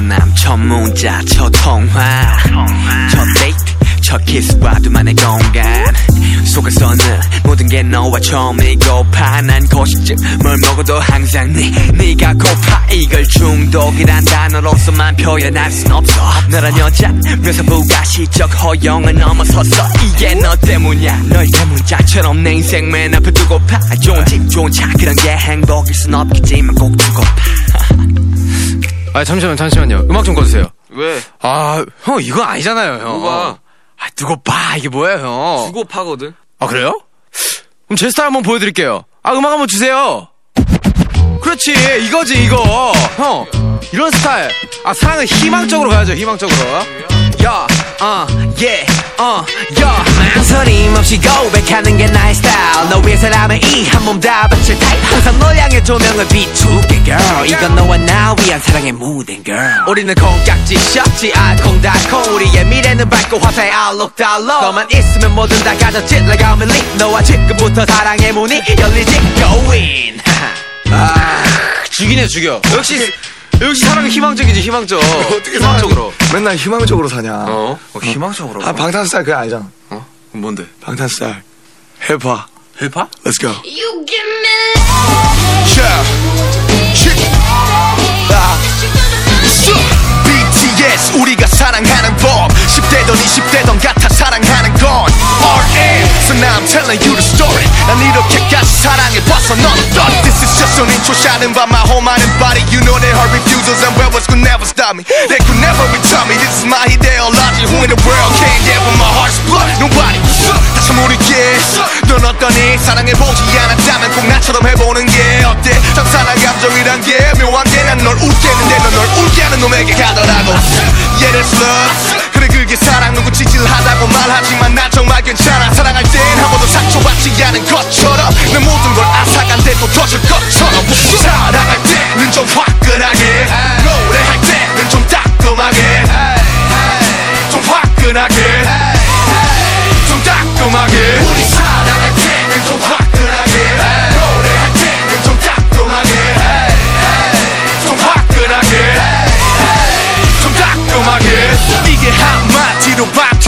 만남 첫 문자 첫 통화 첫 데이트 첫 키스와 둘만의 공간 속에서는 모든 게 너와 처음이고파 난 고식증 뭘 먹어도 항상 네가 고파 이걸 중독이란 단어로서만 표현할 순 없어 너란 여자 묘사부가 시적 허용을 넘어섰어 이게 너 때문이야 널 대문자처럼 내 인생 맨 앞에 두고파 좋은 집 좋은 차 그런 게 행복일 순 없겠지만 꼭 두고파 아 잠시만요 음악 좀 꺼주세요. 왜? 아 형 이거 아니잖아요 형. 뭐가? 아 두고 봐 이게 뭐예요 형. 두고 파거든. 아 그래요? 그럼 제 스타일 한번 보여드릴게요. 아 음악 한번 주세요. 그렇지 이거지 이거 형 이런 스타일. 아 사랑은 희망적으로 가야죠 희망적으로. 야 망설임 없이 고백하는 게 나의 스타일 너 위해서라면 이 한 몸 다 바칠 타입 항상 널 향해 조명을 비추게 girl 이건 너와 나 위한 사랑의 무대 girl 우리는 콩깍지 셔지 알콩달콩 우리의 미래는 밝고 화사의 outlook 달로 너만 있으면 뭐든 다 가졌지 like I'm in league 너와 지금부터 사랑의 문이 열리지 go in 죽이네 죽여. 역시 사랑은 희망적이지 희망적. 어떻게 희망적으로. 맨날 희망적으로 사냐. 희망적으로. 아 방탄스타일 그거 알잖아. 뭔데? 방탄스타일 힙합. 힙합? Let's go. You give me BTS 우리가 사랑하는 법 10대던 20대던 같아 사랑하는 건 RM So now I'm telling you the story 난 이렇게까지 사랑해봤어 넌 어떠니 This is just an intro shining by my whole mind and body You know that her refusals and rebels could never stop me They could never return me This is my ideology Who in the world can't get with my heart's blood Nobody 다시 모르게 넌 어떠니 사랑해보지 않았다면 꼭 나처럼 해보는 게 어때 장사나 감정이란 게 묘한 게 난 널 웃게 했는데 넌 널 웃게 하는 놈에게 가더라고 Yeah that's love 그래 그게 사랑 누구 찌질하다고 말하지만 난 정말 괜찮아 사랑할 땐 한 번도 상처받지 않은 것처럼 내 모든 걸 앗아간데도 터질 것처럼 사랑할 때는 좀 화끈하게 노래할 때는 좀 따끔하게 좀 화끈하게 좀 따끔하게 우리 사랑할 때는 좀 화끈하게 노래할 때는 좀 따끔하게 좀 화끈하게 좀 따끔하게 이게 한마디로 밥